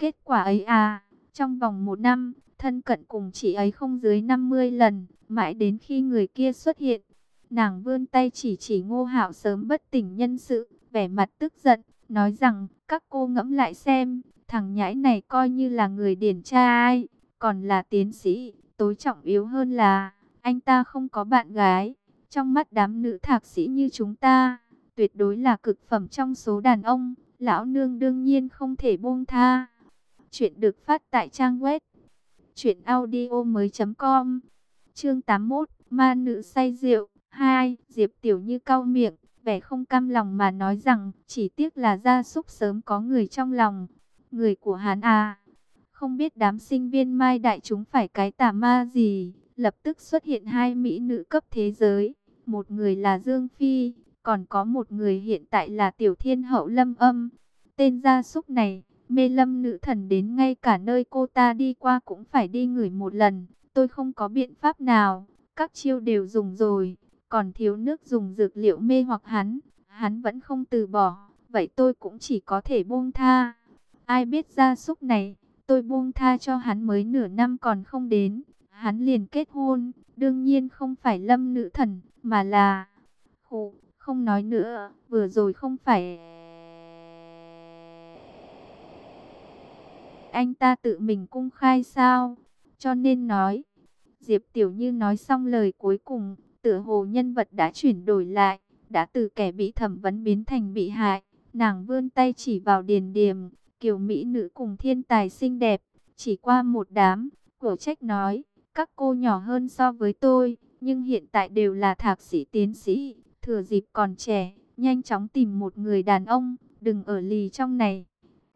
kết quả ấy à? Trong vòng 1 năm, thân cận cùng chị ấy không dưới 50 lần, mãi đến khi người kia xuất hiện. Nàng vươn tay chỉ Ngô Hạo sớm bất tỉnh nhân sự, vẻ mặt tức giận, nói rằng, các cô ngẫm lại xem, thằng nhãi này coi như là người điển trai, còn là tiến sĩ, tối trọng yếu hơn là, anh ta không có bạn gái. Trong mắt đám nữ thạc sĩ như chúng ta, tuyệt đối là cực phẩm trong số đàn ông, lão nương đương nhiên không thể buông tha. Chuyện được phát tại trang web truyệnaudiomoi.com. Chương 81, ma nữ say rượu 2. Diệp Tiểu Như cau miệng, vẻ không cam lòng mà nói rằng, chỉ tiếc là gia súc sớm có người trong lòng. Người của hắn à? Không biết đám sinh viên Mai Đại chúng phải cái tà ma gì, lập tức xuất hiện hai mỹ nữ cấp thế giới. Một người là Dương Phi, còn có một người hiện tại là Tiểu Thiên Hậu Lâm Âm. Tên gia súc này, mê Lâm nữ thần đến ngay cả nơi cô ta đi qua cũng phải đi ngửi một lần. Tôi không có biện pháp nào, các chiêu đều dùng rồi, còn thiếu nước dùng dược liệu mê hoặc hắn vẫn không từ bỏ, vậy tôi cũng chỉ có thể buông tha. Ai biết gia súc này, tôi buông tha cho hắn mới nửa năm còn không đến, hắn liền kết hôn, đương nhiên không phải Lâm nữ thần, mà là... Khụ, không nói nữa, vừa rồi không phải... Anh ta tự mình cung khai sao? Cho nên nói... Diệp Tiểu Như nói xong lời cuối cùng, tựa hồ nhân vật đã chuyển đổi lại, đã từ kẻ bị thẩm vấn biến thành bị hại. Nàng vươn tay chỉ vào Điền Điềm, kiều mỹ nữ cùng thiên tài xinh đẹp, chỉ qua một đám, cổ trách nói, các cô nhỏ hơn so với tôi, nhưng hiện tại đều là thạc sĩ tiến sĩ, thừa dịp còn trẻ, nhanh chóng tìm một người đàn ông, đừng ở lì trong này.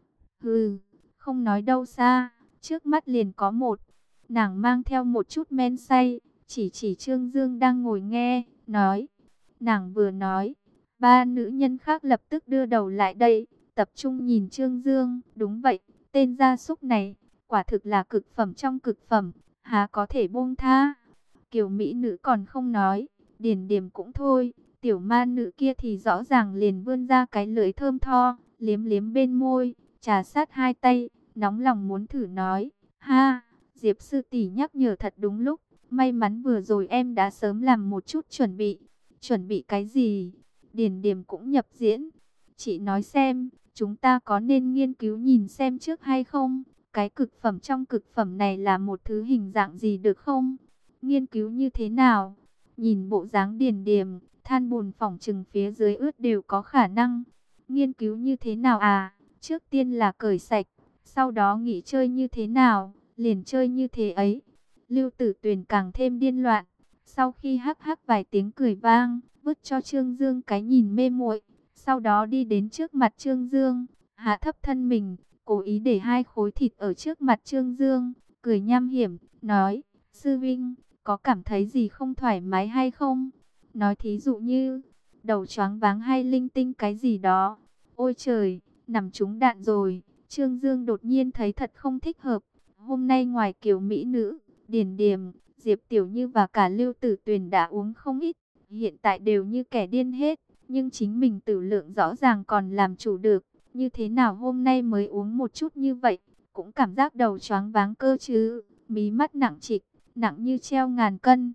Hừ, không nói đâu xa, trước mắt liền có một. Nàng mang theo một chút men say, chỉ Trương Dương đang ngồi nghe, nói. Nàng vừa nói, ba nữ nhân khác lập tức đưa đầu lại đây, tập trung nhìn Trương Dương. Đúng vậy, tên gia súc này, quả thực là cực phẩm trong cực phẩm, há có thể buông tha. Kiều mỹ nữ còn không nói, Điền Điềm cũng thôi, tiểu ma nữ kia thì rõ ràng liền vươn ra cái lưỡi thơm tho, liếm liếm bên môi, trà sát hai tay, nóng lòng muốn thử nói, ha. Diệp sư tỷ nhắc nhở thật đúng lúc, may mắn vừa rồi em đã sớm làm một chút chuẩn bị. Chuẩn bị cái gì? Điền Điềm cũng nhập diễn. Chị nói xem, chúng ta có nên nghiên cứu nhìn xem trước hay không? Cái cực phẩm trong cực phẩm này là một thứ hình dạng gì được không? Nghiên cứu như thế nào? Nhìn bộ dáng Điền Điềm, than bùn phỏng chừng phía dưới ướt đều có khả năng. Nghiên cứu như thế nào à? Trước tiên là cởi sạch, sau đó nghỉ chơi như thế nào? Liền chơi như thế ấy. Lưu Tử Tuyền càng thêm điên loạn. Sau khi hắc hắc vài tiếng cười vang, vứt cho Trương Dương cái nhìn mê muội, sau đó đi đến trước mặt Trương Dương, hạ thấp thân mình, cố ý để hai khối thịt ở trước mặt Trương Dương, cười nham hiểm, nói, sư vinh, có cảm thấy gì không thoải mái hay không? Nói thí dụ như, đầu choáng váng hay linh tinh cái gì đó. Ôi trời, nằm trúng đạn rồi. Trương Dương đột nhiên thấy thật không thích hợp. Hôm nay ngoài kiều mỹ nữ, Điền Điềm, Diệp Tiểu Như và cả Lưu Tử Tuyền đã uống không ít, hiện tại đều như kẻ điên hết, nhưng chính mình tử lượng rõ ràng còn làm chủ được, như thế nào hôm nay mới uống một chút như vậy, cũng cảm giác đầu choáng váng cơ chứ, mí mắt nặng trịch, nặng như treo ngàn cân.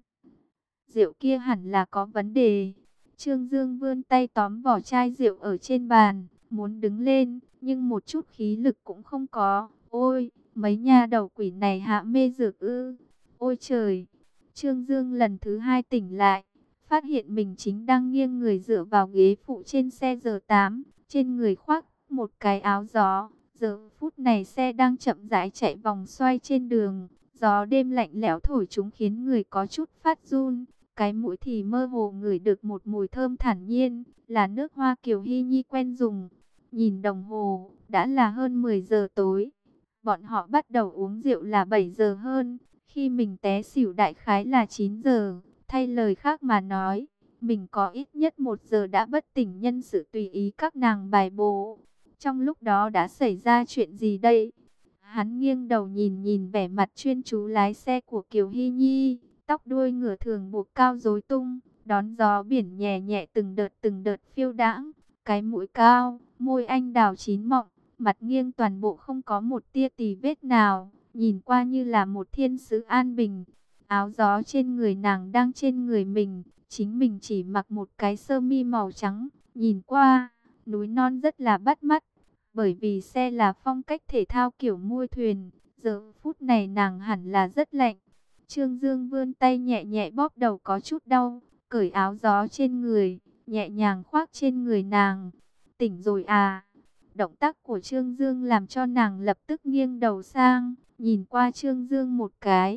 Rượu kia hẳn là có vấn đề. Trương Dương vươn tay tóm vỏ chai rượu ở trên bàn, muốn đứng lên, nhưng một chút khí lực cũng không có. Ôi, mấy nhà đầu quỷ này hạ mê dược ư? Ôi trời! Trương Dương lần thứ hai tỉnh lại, phát hiện mình chính đang nghiêng người dựa vào ghế phụ trên xe R8, trên người khoác một cái áo gió. Giờ phút này xe đang chậm rãi chạy vòng xoay trên đường, gió đêm lạnh lẽo thổi chúng khiến người có chút phát run. Cái mũi thì mơ hồ ngửi được một mùi thơm thản nhiên, là nước hoa Kiều Hy Nhi quen dùng. Nhìn đồng hồ, đã là hơn 10 giờ tối. Bọn họ bắt đầu uống rượu là 7 giờ hơn, khi mình té xỉu đại khái là 9 giờ. Thay lời khác mà nói, mình có ít nhất 1 giờ đã bất tỉnh nhân sự tùy ý các nàng bài bố. Trong lúc đó đã xảy ra chuyện gì đây? Hắn nghiêng đầu nhìn nhìn vẻ mặt chuyên chú lái xe của Kiều Hy Nhi, tóc đuôi ngựa thường buộc cao rối tung, đón gió biển nhẹ nhẹ từng đợt phiêu đãng, cái mũi cao, môi anh đào chín mọng, mặt nghiêng toàn bộ không có một tia tì vết nào, nhìn qua như là một thiên sứ an bình. Áo gió trên người nàng đang trên người mình, chính mình chỉ mặc một cái sơ mi màu trắng, nhìn qua, núi non rất là bắt mắt, bởi vì xe là phong cách thể thao kiểu mui thuyền, giờ phút này nàng hẳn là rất lạnh. Trương Dương vươn tay nhẹ nhẹ bóp đầu có chút đau, cởi áo gió trên người, nhẹ nhàng khoác trên người nàng. Tỉnh rồi à? Động tác của Trương Dương làm cho nàng lập tức nghiêng đầu sang, nhìn qua Trương Dương một cái.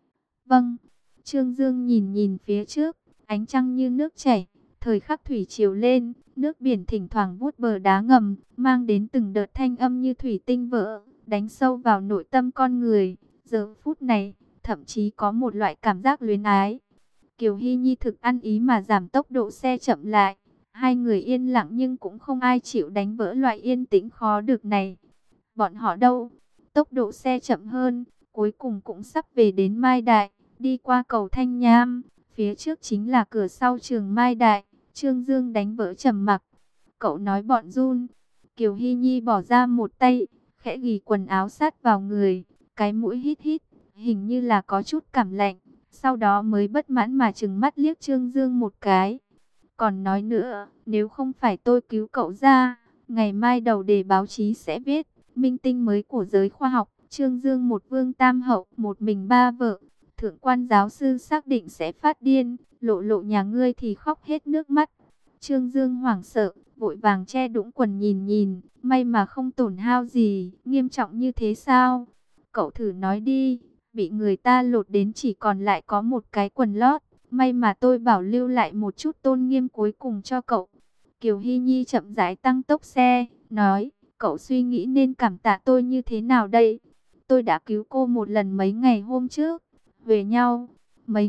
Vâng, Trương Dương nhìn nhìn phía trước, ánh trăng như nước chảy, thời khắc thủy triều lên, nước biển thỉnh thoảng vuốt bờ đá ngầm, mang đến từng đợt thanh âm như thủy tinh vỡ, đánh sâu vào nội tâm con người. Giờ phút này, thậm chí có một loại cảm giác luyến ái. Kiều Hy Nhi thực ăn ý mà giảm tốc độ xe chậm lại. Hai người yên lặng nhưng cũng không ai chịu đánh vỡ loại yên tĩnh khó được này. Bọn họ đâu? Tốc độ xe chậm hơn, cuối cùng cũng sắp về đến Mai Đại, đi qua cầu Thanh Nham. Phía trước chính là cửa sau trường Mai Đại. Trương Dương đánh vỡ trầm mặc. Cậu nói bọn run. Kiều Hy Nhi bỏ ra một tay, khẽ ghì quần áo sát vào người, cái mũi hít hít, hình như là có chút cảm lạnh. Sau đó mới bất mãn mà trừng mắt liếc Trương Dương một cái. Còn nói nữa, nếu không phải tôi cứu cậu ra, ngày mai đầu đề báo chí sẽ viết, minh tinh mới của giới khoa học, Trương Dương một vương tam hậu, một mình ba vợ. Thượng quan giáo sư xác định sẽ phát điên, Lộ Lộ nhà ngươi thì khóc hết nước mắt. Trương Dương hoảng sợ, vội vàng che đũng quần nhìn nhìn, may mà không tổn hao gì, nghiêm trọng như thế sao? Cậu thử nói đi, bị người ta lột đến chỉ còn lại có một cái quần lót, may mà tôi bảo lưu lại một chút tôn nghiêm cuối cùng cho cậu. Kiều Hy Nhi chậm rãi tăng tốc xe, nói, cậu suy nghĩ nên cảm tạ tôi như thế nào đây? Tôi đã cứu cô một lần mấy ngày hôm trước, về nhau, mấy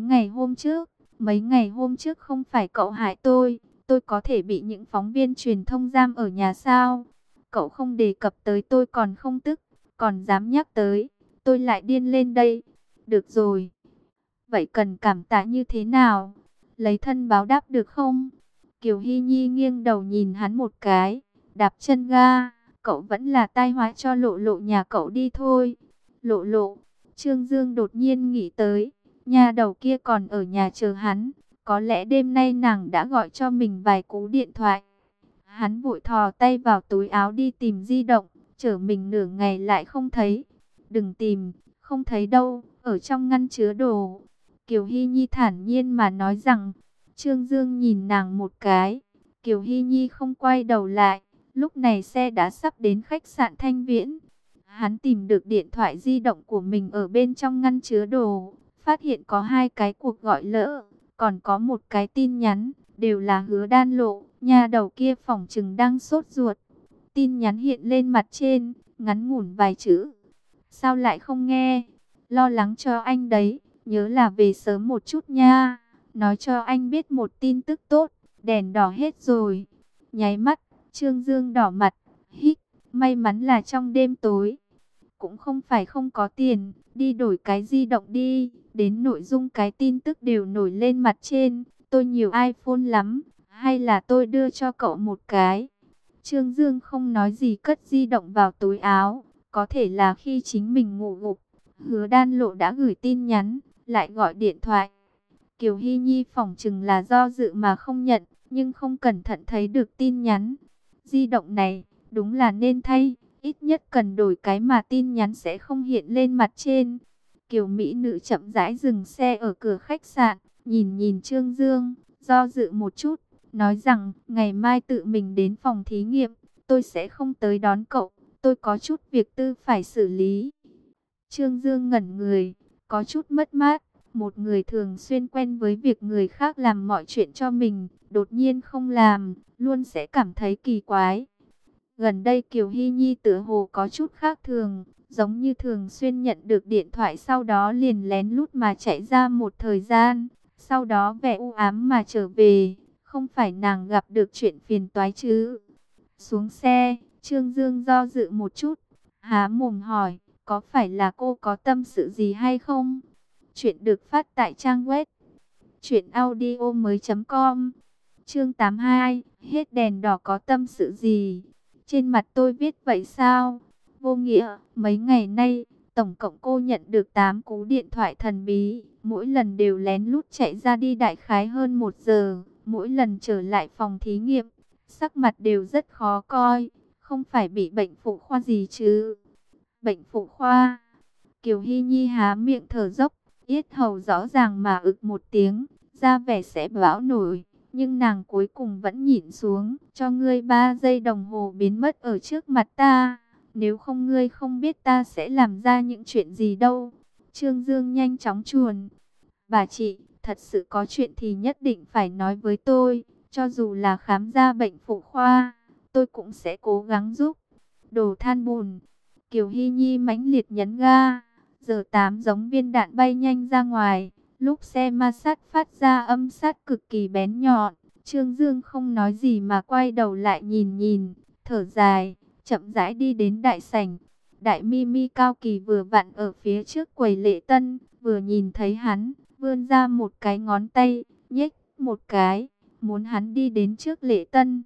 ngày hôm trước không phải cậu hại tôi có thể bị những phóng viên truyền thông giam ở nhà sao? Cậu không đề cập tới tôi còn không tức, còn dám nhắc tới, tôi lại điên lên đây. Được rồi, vậy cần cảm tạ như thế nào? Lấy thân báo đáp được không? Kiều Hy Nhi nghiêng đầu nhìn hắn một cái, đạp chân ga, cậu vẫn là tai họa cho Lộ Lộ nhà cậu đi thôi. Lộ Lộ, Trương Dương đột nhiên nghĩ tới, nhà đầu kia còn ở nhà chờ hắn, có lẽ đêm nay nàng đã gọi cho mình vài cú điện thoại. Hắn vội thò tay vào túi áo đi tìm di động, chở mình nửa ngày lại không thấy. Đừng tìm, không thấy đâu, ở trong ngăn chứa đồ. Kiều Hy Nhi thản nhiên mà nói rằng. Trương Dương nhìn nàng một cái, Kiều Hy Nhi không quay đầu lại. Lúc này xe đã sắp đến khách sạn Thanh Viễn. Hắn tìm được điện thoại di động của mình ở bên trong ngăn chứa đồ, phát hiện có 2 cái cuộc gọi lỡ, còn có một cái tin nhắn, đều là Hứa Đan Lộ, nhà đầu kia phỏng chừng đang sốt ruột. Tin nhắn hiện lên mặt trên, ngắn ngủn vài chữ. Sao lại không nghe? Lo lắng cho anh đấy, nhớ là về sớm một chút nha. Nói cho anh biết một tin tức tốt, đèn đỏ hết rồi. Nháy mắt, Trương Dương đỏ mặt, hít, may mắn là trong đêm tối. Cũng không phải không có tiền, đi đổi cái di động đi. Đến nội dung cái tin tức đều nổi lên mặt trên. Tôi nhiều iPhone lắm, hay là tôi đưa cho cậu một cái. Trương Dương không nói gì cất di động vào túi áo. Có thể là khi chính mình ngủ gục, Hứa Đan Lộ đã gửi tin nhắn, lại gọi điện thoại. Kiều Hy Nhi phỏng chừng là do dự mà không nhận, nhưng không cẩn thận thấy được tin nhắn. Di động này, đúng là nên thay, ít nhất cần đổi cái mà tin nhắn sẽ không hiện lên mặt trên. Kiều Mỹ Nữ chậm rãi dừng xe ở cửa khách sạn, nhìn nhìn Trương Dương, do dự một chút, nói rằng ngày mai tự mình đến phòng thí nghiệm, tôi sẽ không tới đón cậu, tôi có chút việc tư phải xử lý. Trương Dương ngẩn người, có chút mất mát. Một người thường xuyên quen với việc người khác làm mọi chuyện cho mình, đột nhiên không làm, luôn sẽ cảm thấy kỳ quái. Gần đây Kiều Hy Nhi tựa hồ có chút khác thường, giống như thường xuyên nhận được điện thoại sau đó liền lén lút mà chạy ra một thời gian, sau đó vẻ u ám mà trở về, không phải nàng gặp được chuyện phiền toái chứ. Xuống xe, Trương Dương do dự một chút, há mồm hỏi, có phải là cô có tâm sự gì hay không? Chuyện được phát tại trang web truyệnaudiomoi.com. Chương 82, hết đèn đỏ có tâm sự gì? Trên mặt tôi viết vậy sao? Vô nghĩa, mấy ngày nay, tổng cộng cô nhận được 8 cú điện thoại thần bí, mỗi lần đều lén lút chạy ra đi đại khái hơn 1 giờ, mỗi lần trở lại phòng thí nghiệm, sắc mặt đều rất khó coi, không phải bị bệnh phụ khoa gì chứ? Bệnh phụ khoa? Kiều Hy Nhi há miệng thở dốc, yết hầu rõ ràng mà ực một tiếng, ra vẻ sẽ bão nổi. Nhưng nàng cuối cùng vẫn nhịn xuống, cho ngươi 3 giây đồng hồ biến mất ở trước mặt ta. Nếu không ngươi không biết ta sẽ làm ra những chuyện gì đâu. Trương Dương nhanh chóng chuồn. Bà chị, thật sự có chuyện thì nhất định phải nói với tôi. Cho dù là khám ra bệnh phụ khoa, tôi cũng sẽ cố gắng giúp. Đồ than bùn. Kiều Hy Nhi mãnh liệt nhấn ga. Giờ 8 giống viên đạn bay nhanh ra ngoài. Lúc xe ma sát phát ra âm sát cực kỳ bén nhọn, Trương Dương không nói gì mà quay đầu lại nhìn, thở dài, chậm rãi đi đến đại sảnh. Đại Mimi Cao Kỳ vừa vặn ở phía trước quầy lễ tân, vừa nhìn thấy hắn, vươn ra một cái ngón tay, nhếch một cái, muốn hắn đi đến trước lễ tân.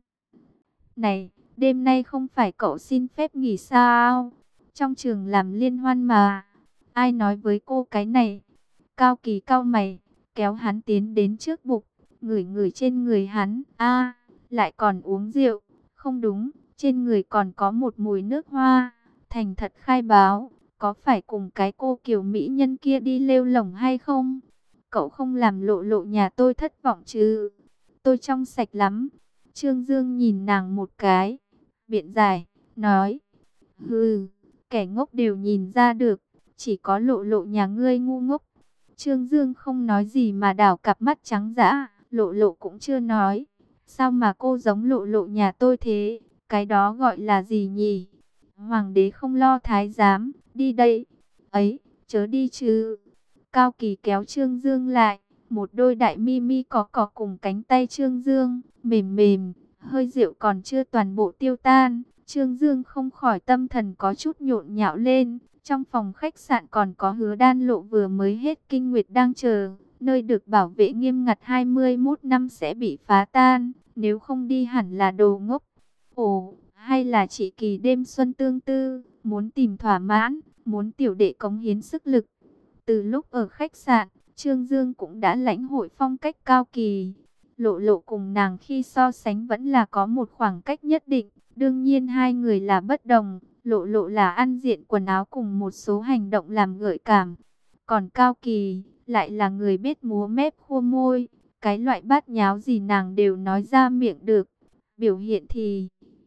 Này, đêm nay không phải cậu xin phép nghỉ sao? Trong trường làm liên hoan mà. Ai nói với cô cái này? Cao Kỳ cau mày, kéo hắn tiến đến trước bục, ngửi ngửi trên người hắn. A, lại còn uống rượu. Không đúng, trên người còn có một mùi nước hoa. Thành thật khai báo, có phải cùng cái cô Kiều Mỹ nhân kia đi lêu lổng hay không? Cậu không làm lộ lộ nhà tôi thất vọng chứ? Tôi trong sạch lắm. Trương Dương nhìn nàng một cái, biện giải, nói, hừ, kẻ ngốc đều nhìn ra được, chỉ có lộ lộ nhà ngươi ngu ngốc. Trương Dương không nói gì mà đảo cặp mắt trắng dã, lộ lộ cũng chưa nói. Sao mà cô giống lộ lộ nhà tôi thế, cái đó gọi là gì nhỉ? Hoàng đế không lo thái giám, đi đây. Ấy, chớ đi chứ. Cao Kỳ kéo Trương Dương lại, một đôi đại mi mi có cùng cánh tay Trương Dương, mềm mềm, hơi rượu còn chưa toàn bộ tiêu tan. Trương Dương không khỏi tâm thần có chút nhộn nhạo lên. Trong phòng khách sạn còn có Hứa Đan Lộ vừa mới hết kinh nguyệt đang chờ, nơi được bảo vệ nghiêm ngặt 21 năm sẽ bị phá tan, nếu không đi hẳn là đồ ngốc. Ồ, hay là chị Kỳ đêm xuân tương tư, muốn tìm thỏa mãn, muốn tiểu đệ cống hiến sức lực. Từ lúc ở khách sạn, Trương Dương cũng đã lãnh hội phong cách Cao Kỳ. Lộ lộ cùng nàng khi so sánh vẫn là có một khoảng cách nhất định, đương nhiên hai người là bất đồng. Lộ lộ là ăn diện quần áo cùng một số hành động làm gợi cảm. Còn Cao Kỳ lại là người biết múa mép khua môi. Cái loại bát nháo gì nàng đều nói ra miệng được. Biểu hiện thì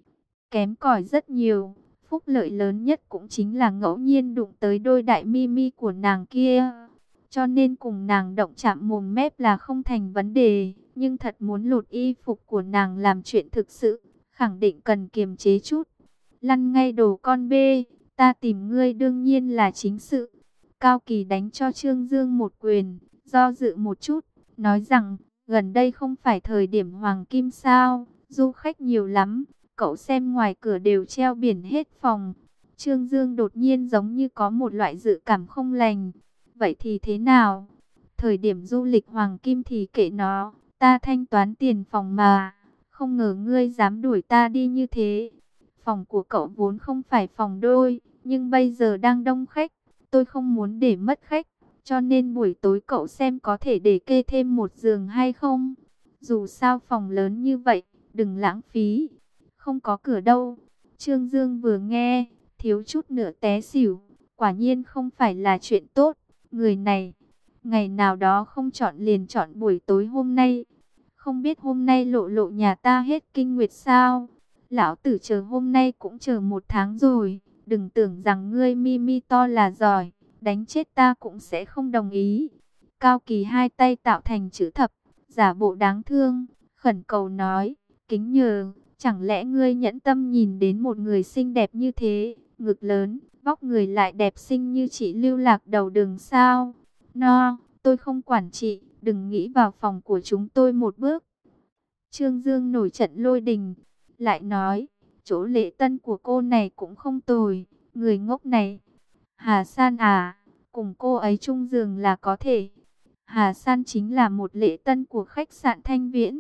kém cỏi rất nhiều. Phúc lợi lớn nhất cũng chính là ngẫu nhiên đụng tới đôi đại mi mi của nàng kia. Cho nên cùng nàng động chạm mồm mép là không thành vấn đề. Nhưng thật muốn lột y phục của nàng làm chuyện thực sự, khẳng định cần kiềm chế chút. Lăn ngay đồ con bê, ta tìm ngươi đương nhiên là chính sự. Cao Kỳ đánh cho Trương Dương một quyền, do dự một chút, nói rằng, gần đây không phải thời điểm hoàng kim sao, du khách nhiều lắm, cậu xem ngoài cửa đều treo biển hết phòng. Trương Dương đột nhiên giống như có một loại dự cảm không lành. Vậy thì thế nào? Thời điểm du lịch hoàng kim thì kệ nó, ta thanh toán tiền phòng mà, không ngờ ngươi dám đuổi ta đi như thế. Phòng của cậu vốn không phải phòng đôi, nhưng bây giờ đang đông khách, tôi không muốn để mất khách, cho nên buổi tối cậu xem có thể để kê thêm một giường hay không. Dù sao phòng lớn như vậy, đừng lãng phí. Không có cửa đâu. Trương Dương vừa nghe, thiếu chút nữa té xỉu, quả nhiên không phải là chuyện tốt. Người này, ngày nào đó không chọn liền chọn buổi tối hôm nay. Không biết hôm nay lộ lộ nhà ta hết kinh nguyệt sao? Lão tử chờ hôm nay cũng chờ 1 tháng rồi. Đừng tưởng rằng ngươi mi mi to là giỏi, đánh chết ta cũng sẽ không đồng ý. Cao Kỳ hai tay tạo thành chữ thập, giả bộ đáng thương, khẩn cầu nói, kính nhờ, chẳng lẽ ngươi nhẫn tâm nhìn đến một người xinh đẹp như thế, ngực lớn, vóc người lại đẹp xinh như chị lưu lạc đầu đường sao? No, tôi không quản chị, đừng nghĩ vào phòng của chúng tôi một bước. Trương Dương nổi trận lôi đình, lại nói, chỗ lễ tân của cô này cũng không tồi, người ngốc này. Hà San à, cùng cô ấy chung giường là có thể. Hà San chính là một lễ tân của khách sạn Thanh Viễn,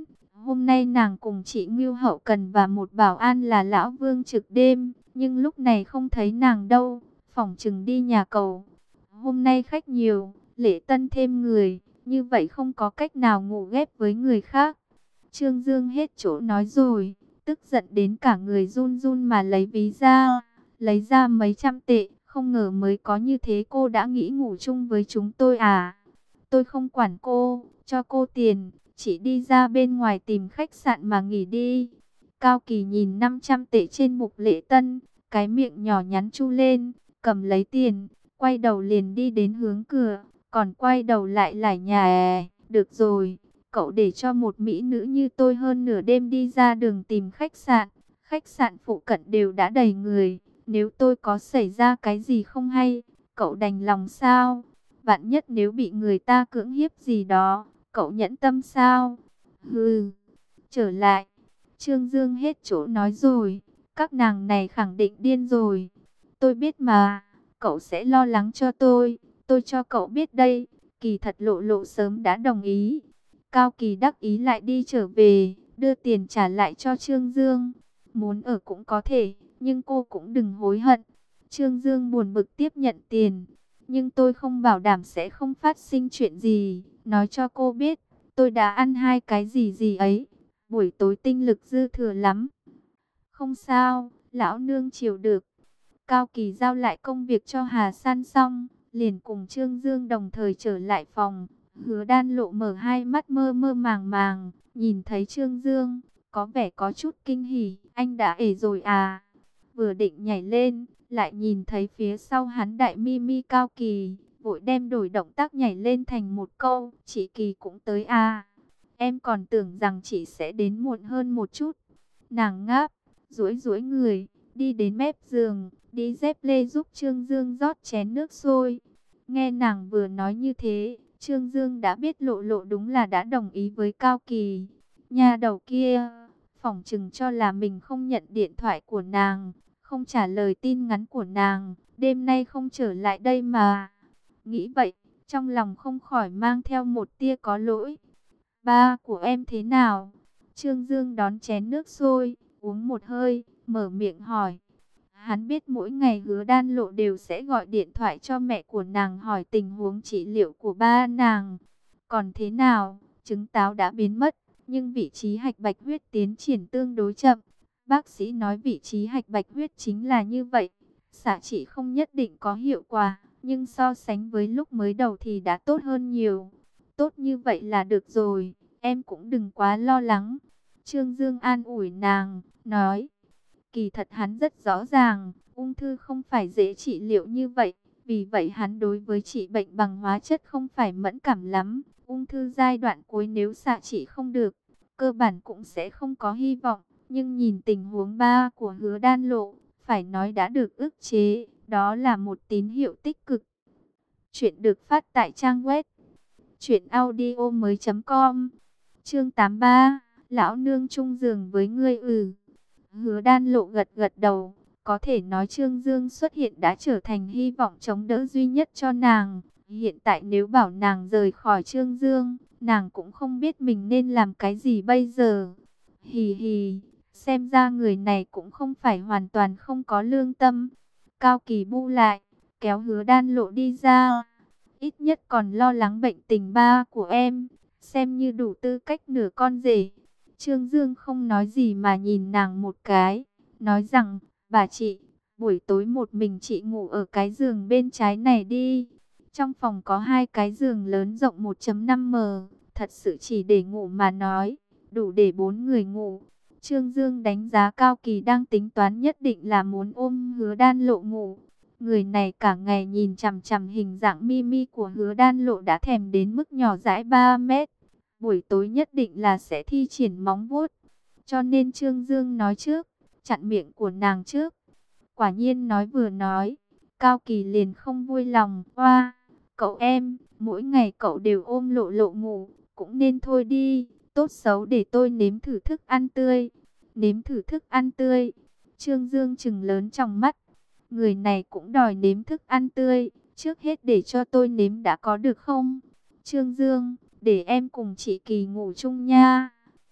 Hôm nay nàng cùng chị Ngưu hậu cần và một bảo an là lão Vương trực đêm, nhưng lúc này không thấy nàng đâu, phỏng chừng đi nhà cầu. Hôm nay khách nhiều, lễ tân thêm người, như vậy không có cách nào ngủ ghép với người khác. Trương Dương hết chỗ nói rồi, tức giận đến cả người run run mà lấy ví ra, lấy ra mấy trăm tệ, không ngờ mới có như thế cô đã nghĩ ngủ chung với chúng tôi à. Tôi không quản cô, cho cô tiền, chỉ đi ra bên ngoài tìm khách sạn mà nghỉ đi. Cao Kỳ nhìn 500 tệ trên mục lễ tân, cái miệng nhỏ nhắn chu lên, cầm lấy tiền, quay đầu liền đi đến hướng cửa, còn quay đầu lại lải nhải, được rồi, cậu để cho một mỹ nữ như tôi hơn nửa đêm đi ra đường tìm khách sạn phụ cận đều đã đầy người, nếu tôi có xảy ra cái gì không hay, cậu đành lòng sao? Vạn nhất nếu bị người ta cưỡng hiếp gì đó, cậu nhẫn tâm sao? Hừ, trở lại. Trương Dương hết chỗ nói rồi, các nàng này khẳng định điên rồi. Tôi biết mà, cậu sẽ lo lắng cho tôi cho cậu biết đây. Kỳ thật Lộ Lộ sớm đã đồng ý. Cao Kỳ đắc ý lại đi trở về, đưa tiền trả lại cho Trương Dương. Muốn ở cũng có thể, nhưng cô cũng đừng hối hận. Trương Dương buồn bực tiếp nhận tiền. Nhưng tôi không bảo đảm sẽ không phát sinh chuyện gì. Nói cho cô biết, tôi đã ăn hai cái gì gì ấy. Buổi tối tinh lực dư thừa lắm. Không sao, lão nương chịu được. Cao Kỳ giao lại công việc cho Hà San xong, liền cùng Trương Dương đồng thời trở lại phòng. Hứa Đan Lộ mở hai mắt mơ mơ màng màng, nhìn thấy Trương Dương, có vẻ có chút kinh hỉ. Anh đã ể rồi à? Vừa định nhảy lên, lại nhìn thấy phía sau hắn Đại Mi Cao Kỳ, vội đem đổi động tác nhảy lên thành một câu, chị Kỳ cũng tới à? Em còn tưởng rằng chị sẽ đến muộn hơn một chút. Nàng ngáp, duỗi duỗi người, đi đến mép giường, đi dép lê giúp Trương Dương rót chén nước sôi. Nghe nàng vừa nói như thế, Trương Dương đã biết Lộ Lộ đúng là đã đồng ý với Cao Kỳ. Nhà đầu kia, phỏng chừng cho là mình không nhận điện thoại của nàng, không trả lời tin nhắn của nàng, đêm nay không trở lại đây mà. Nghĩ vậy, trong lòng không khỏi mang theo một tia có lỗi. Ba của em thế nào? Trương Dương đón chén nước sôi, uống một hơi, mở miệng hỏi. Hắn biết mỗi ngày Hứa Đan Lộ đều sẽ gọi điện thoại cho mẹ của nàng hỏi tình huống trị liệu của ba nàng. Còn thế nào, trứng táo đã biến mất, nhưng vị trí hạch bạch huyết tiến triển tương đối chậm. Bác sĩ nói vị trí hạch bạch huyết chính là như vậy. Xạ trị không nhất định có hiệu quả, nhưng so sánh với lúc mới đầu thì đã tốt hơn nhiều. Tốt như vậy là được rồi, em cũng đừng quá lo lắng. Trương Dương an ủi nàng, nói. Kỳ thật hắn rất rõ ràng, ung thư không phải dễ trị liệu như vậy. Vì vậy hắn đối với trị bệnh bằng hóa chất không phải mẫn cảm lắm. Ung thư giai đoạn cuối nếu xạ trị không được, cơ bản cũng sẽ không có hy vọng. Nhưng nhìn tình huống ba của Hứa Đan Lộ, phải nói đã được ức chế. Đó là một tín hiệu tích cực. Chuyện được phát tại trang web truyệnaudiomoi.com. Chương 83, lão nương chung giường với ngươi Hứa Đan Lộ gật gật đầu, có thể nói Trương Dương xuất hiện đã trở thành hy vọng chống đỡ duy nhất cho nàng. Hiện tại nếu bảo nàng rời khỏi Trương Dương, nàng cũng không biết mình nên làm cái gì bây giờ. Hì hì, xem ra người này cũng không phải hoàn toàn không có lương tâm. Cao Kỳ bu lại, kéo Hứa Đan Lộ đi ra. Ít nhất còn lo lắng bệnh tình ba của em, xem như đủ tư cách nửa con rể. Trương Dương không nói gì mà nhìn nàng một cái, nói rằng, bà chị, buổi tối một mình chị ngủ ở cái giường bên trái này đi. Trong phòng có hai cái giường lớn rộng 1,5 m, thật sự chỉ để ngủ mà nói, đủ để 4 người ngủ. Trương Dương đánh giá Cao Kỳ đang tính toán nhất định là muốn ôm Hứa Đan Lộ ngủ. Người này cả ngày nhìn chằm chằm hình dạng mimi của Hứa Đan Lộ đã thèm đến mức nhỏ dãi 3 mét. Buổi tối nhất định là sẽ thi triển móng vuốt. Cho nên Trương Dương nói trước, chặn miệng của nàng trước. Quả nhiên nói vừa nói, Cao Kỳ liền không vui lòng. Oa, cậu em, mỗi ngày cậu đều ôm Lộ Lộ ngủ, cũng nên thôi đi. Tốt xấu để tôi nếm thử thức ăn tươi. Nếm thử thức ăn tươi. Trương Dương trừng lớn trong mắt. Người này cũng đòi nếm thức ăn tươi. Trước hết để cho tôi nếm đã có được không? Trương Dương, để em cùng chị Kỳ ngủ chung nha.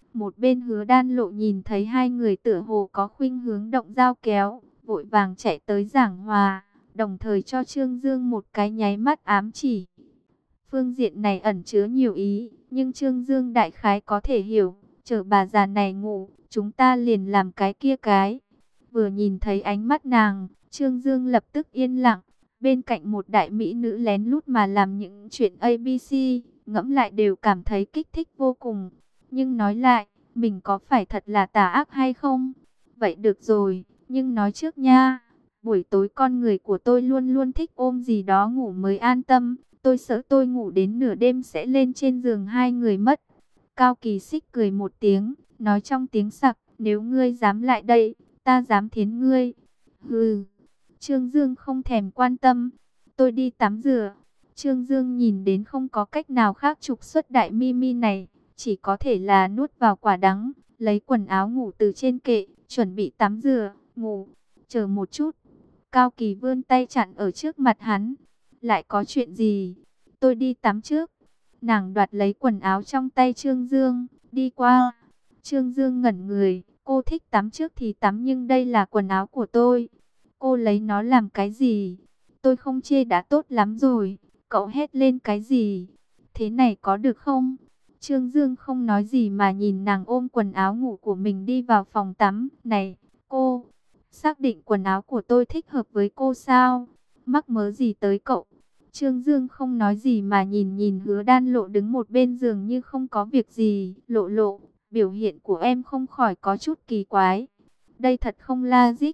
Một bên Hứa Đan Lộ nhìn thấy hai người tựa hồ có khuynh hướng động dao kéo, vội vàng chạy tới giảng hòa, đồng thời cho Trương Dương một cái nháy mắt ám chỉ. Phương diện này ẩn chứa nhiều ý, nhưng Trương Dương đại khái có thể hiểu, chờ bà già này ngủ, chúng ta liền làm cái kia cái. Vừa nhìn thấy ánh mắt nàng, Trương Dương lập tức yên lặng, bên cạnh một đại mỹ nữ lén lút mà làm những chuyện ABC, ngẫm lại đều cảm thấy kích thích vô cùng. Nhưng nói lại, mình có phải thật là tà ác hay không? Vậy được rồi, nhưng nói trước nha, buổi tối con người của tôi luôn luôn thích ôm gì đó ngủ mới an tâm. Tôi sợ tôi ngủ đến nửa đêm sẽ lên trên giường hai người mất. Cao Kỳ Xích cười một tiếng, nói trong tiếng sặc, nếu ngươi dám lại đây, ta dám thiến ngươi. Hừ, Trương Dương không thèm quan tâm, tôi đi tắm rửa. Trương Dương nhìn đến không có cách nào khác trục xuất đại Mimi này, chỉ có thể là nuốt vào quả đắng, lấy quần áo ngủ từ trên kệ, chuẩn bị tắm rửa, ngủ. Chờ một chút, Cao Kỳ vươn tay chặn ở trước mặt hắn. Lại có chuyện gì? Tôi đi tắm trước. Nàng đoạt lấy quần áo trong tay Trương Dương, đi qua. Trương Dương ngẩn người, cô thích tắm trước thì tắm nhưng đây là quần áo của tôi. Cô lấy nó làm cái gì? Tôi không chê đã tốt lắm rồi. Cậu hét lên cái gì? Thế này có được không? Trương Dương không nói gì mà nhìn nàng ôm quần áo ngủ của mình đi vào phòng tắm. Này, cô, xác định quần áo của tôi thích hợp với cô sao? Mắc mớ gì tới cậu? Trương Dương không nói gì mà nhìn Hứa Đan Lộ đứng một bên giường như không có việc gì. Lộ lộ, biểu hiện của em không khỏi có chút kỳ quái. Đây thật không logic.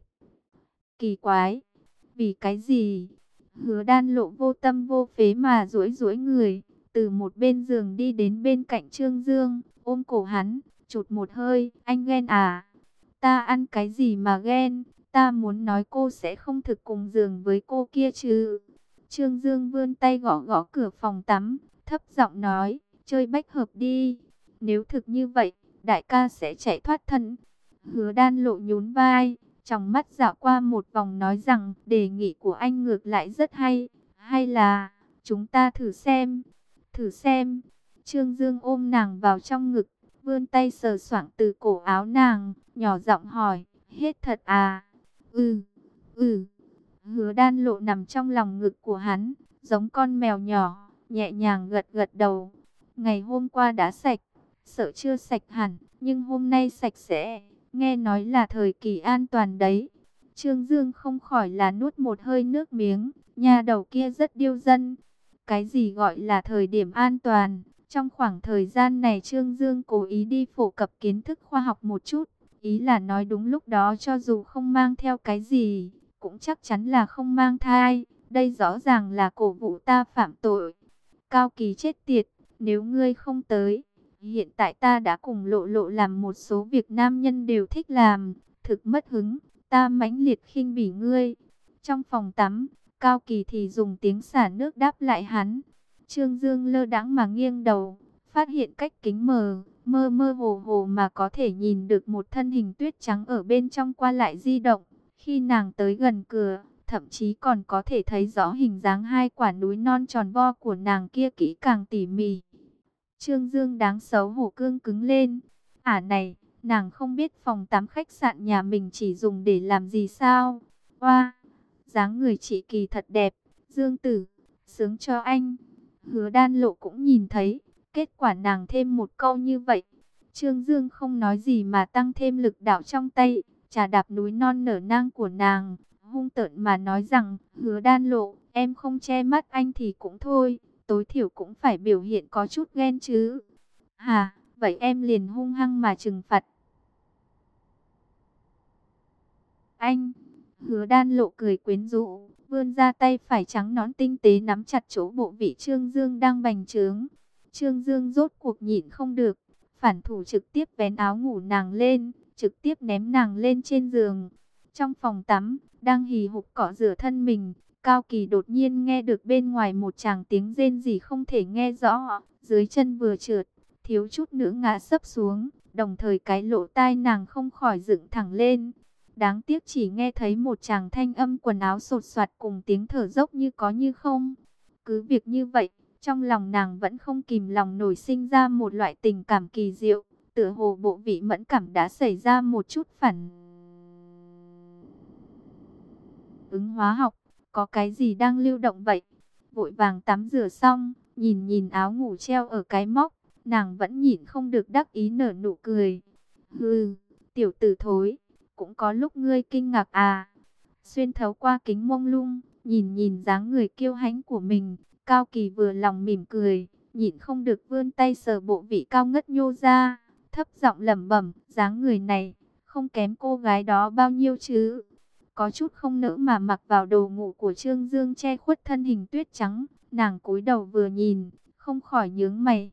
Kỳ quái? Vì cái gì? Hứa Đan Lộ vô tâm vô phế mà duỗi duỗi người, từ một bên giường đi đến bên cạnh Trương Dương, ôm cổ hắn, chụt một hơi. Anh ghen à? Ta ăn cái gì mà ghen? Ta muốn nói cô sẽ không thực cùng giường với cô kia chứ. Trương Dương vươn tay gõ gõ cửa phòng tắm, thấp giọng nói, chơi bách hợp đi. Nếu thực như vậy, đại ca sẽ chạy thoát thân. Hứa Đan Lộ nhún vai, trong mắt dạo qua một vòng nói rằng, đề nghị của anh ngược lại rất hay. Hay là, chúng ta thử xem, thử xem. Trương Dương ôm nàng vào trong ngực, vươn tay sờ soạng từ cổ áo nàng, nhỏ giọng hỏi, hết thật à? Ừ, ừ. Hứa Đan Lộ nằm trong lòng ngực của hắn, giống con mèo nhỏ, nhẹ nhàng gật gật đầu. Ngày hôm qua đã sạch, sợ chưa sạch hẳn, nhưng hôm nay sạch sẽ, nghe nói là thời kỳ an toàn đấy. Trương Dương không khỏi là nuốt một hơi nước miếng, nhà đầu kia rất điêu dân. Cái gì gọi là thời điểm an toàn? Trong khoảng thời gian này Trương Dương cố ý đi phổ cập kiến thức khoa học một chút, ý là nói đúng lúc đó cho dù không mang theo cái gì, cũng chắc chắn là không mang thai. Đây rõ ràng là cổ vũ ta phạm tội. Cao Kỳ chết tiệt, nếu ngươi không tới, hiện tại ta đã cùng Lộ Lộ làm một số việc nam nhân đều thích làm, thực mất hứng, ta mãnh liệt khinh bỉ ngươi. Trong phòng tắm, Cao Kỳ thì dùng tiếng xả nước đáp lại hắn. Trương Dương lơ đãng mà nghiêng đầu, phát hiện cách kính mờ, mơ mơ hồ hồ mà có thể nhìn được một thân hình tuyết trắng ở bên trong qua lại di động. Khi nàng tới gần cửa, thậm chí còn có thể thấy rõ hình dáng hai quả núi non tròn vo của nàng kia kỹ càng tỉ mỉ. Trương Dương đáng xấu hổ cương cứng lên. Này, nàng không biết phòng tắm khách sạn nhà mình chỉ dùng để làm gì sao? Oa, dáng người chị Kỳ thật đẹp. Dương Tử, sướng cho anh. Hứa Đan Lộ cũng nhìn thấy, kết quả nàng thêm một câu như vậy. Trương Dương không nói gì mà tăng thêm lực đạo trong tay, chà đạp núi non nở nang của nàng, hung tợn mà nói rằng, Hứa Đan Lộ, em không che mắt anh thì cũng thôi, tối thiểu cũng phải biểu hiện có chút ghen chứ. Hà, vậy em liền hung hăng mà trừng phạt anh. Hứa Đan Lộ cười quyến rũ, vươn ra tay phải trắng nõn tinh tế nắm chặt chỗ bộ vị Trương Dương đang bành trướng. Trương Dương rốt cuộc nhịn không được, phản thủ trực tiếp vén áo ngủ nàng lên, trực tiếp ném nàng lên trên giường. Trong phòng tắm, đang hì hục cọ rửa thân mình, Cao Kỳ đột nhiên nghe được bên ngoài một tràng tiếng rên rỉ không thể nghe rõ, dưới chân vừa trượt, thiếu chút nữa ngã sấp xuống, đồng thời cái lỗ tai nàng không khỏi dựng thẳng lên. Đáng tiếc chỉ nghe thấy một tràng thanh âm quần áo sột soạt cùng tiếng thở dốc như có như không. Cứ việc như vậy, trong lòng nàng vẫn không kìm lòng nổi sinh ra một loại tình cảm kỳ diệu, tựa hồ bộ vị mẫn cảm đã xảy ra một chút phản ứng hóa học, có cái gì đang lưu động vậy? Vội vàng tắm rửa xong, nhìn nhìn áo ngủ treo ở cái móc, nàng vẫn nhịn không được đắc ý nở nụ cười. Hừ, tiểu tử thối, cũng có lúc ngươi kinh ngạc à? Xuyên thấu qua kính mông lung, nhìn nhìn dáng người kiêu hãnh của mình, Cao Kỳ vừa lòng mỉm cười, nhịn không được vươn tay sờ bộ vị cao ngất nhô ra, thấp giọng lẩm bẩm, dáng người này không kém cô gái đó bao nhiêu chứ. Có chút không nỡ mà mặc vào đồ ngủ của Trương Dương che khuất thân hình tuyết trắng, nàng cúi đầu vừa nhìn, không khỏi nhướng mày.